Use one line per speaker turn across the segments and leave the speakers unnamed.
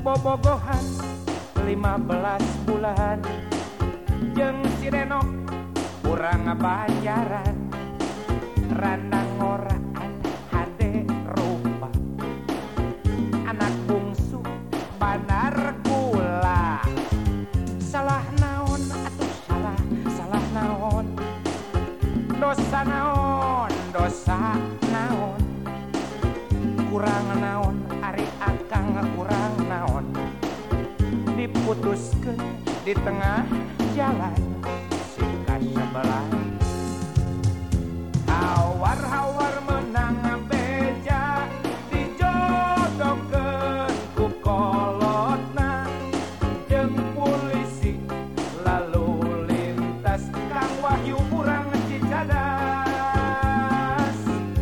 bobogohan 15 bulan jeung si Reno urang ngabajaran randang orang hade rupa anak bungsu banar gula salah naon atuh salah naon dosa naon kurang naon ari akang kurang naon diputuskeun di tengah jalan si kasebelah hawar-hawar menang beja dijodohkeun ku kolotna jeung polisi lalu lintas Kang Wahyu urang Cicadas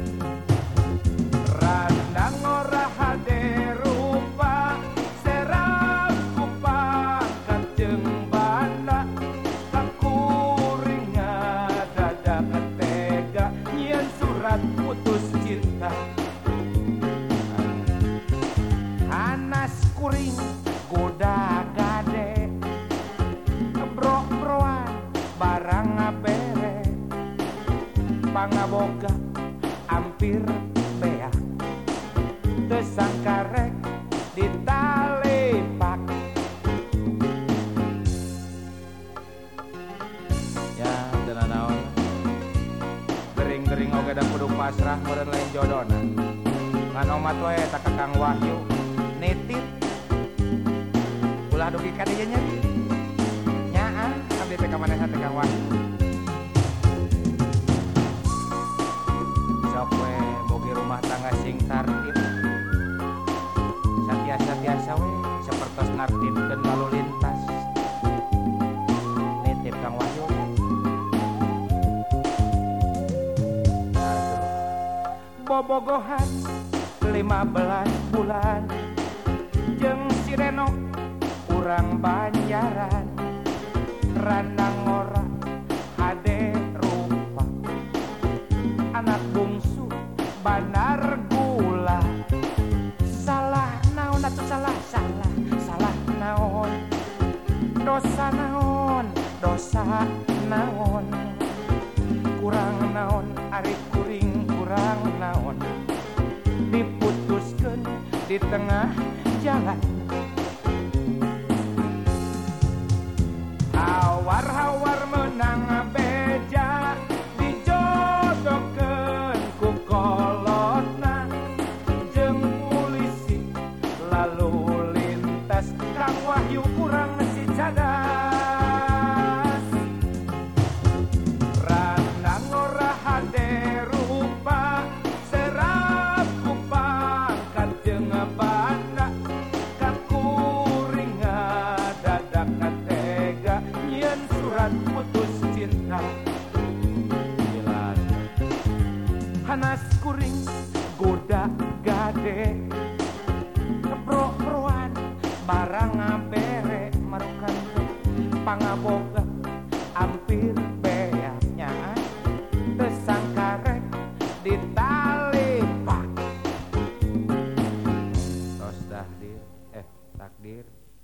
randang ora hade rupa serap ku pangkat jeung banda kakuringa dadak tega nyieun surat putus cinta Anas kuring goda gade kebrok-broan barang bere pangaboga hampir beak teu sangka rek ditalepak ya teu naon gering-gering oge da kudu pasrah meureun lain jodona ngan omat we ta ka Kang Wahyu nitip ulah dugi ka dieu nya nyaah abdi teh ka manehna teh Kang Wahyu sok we bogi rumah tangga sing tartib satiasa we sapertos nartibkeun lalu lintas nitip Kang Wahyu bobogohan 15 bulan jeung si Reno urang Banjaran randang ora hade rupa anak bungsu banar gula salah naon atuh salah naon dosa naon kurang naon ari kuring kurang naon diputuskeun di tengah jalan hawar-hawar menang beja dijodohkeun ku kolotna jeung polisi lalu lintas Kang Wahyu urang Cicadas randang ora hade rupa serap ku pangkat jeung banda kakuringa dadak tega nyieun surat putus cinta Hanas kuring goda gade kebrok-broan barang bere marukan pangaboga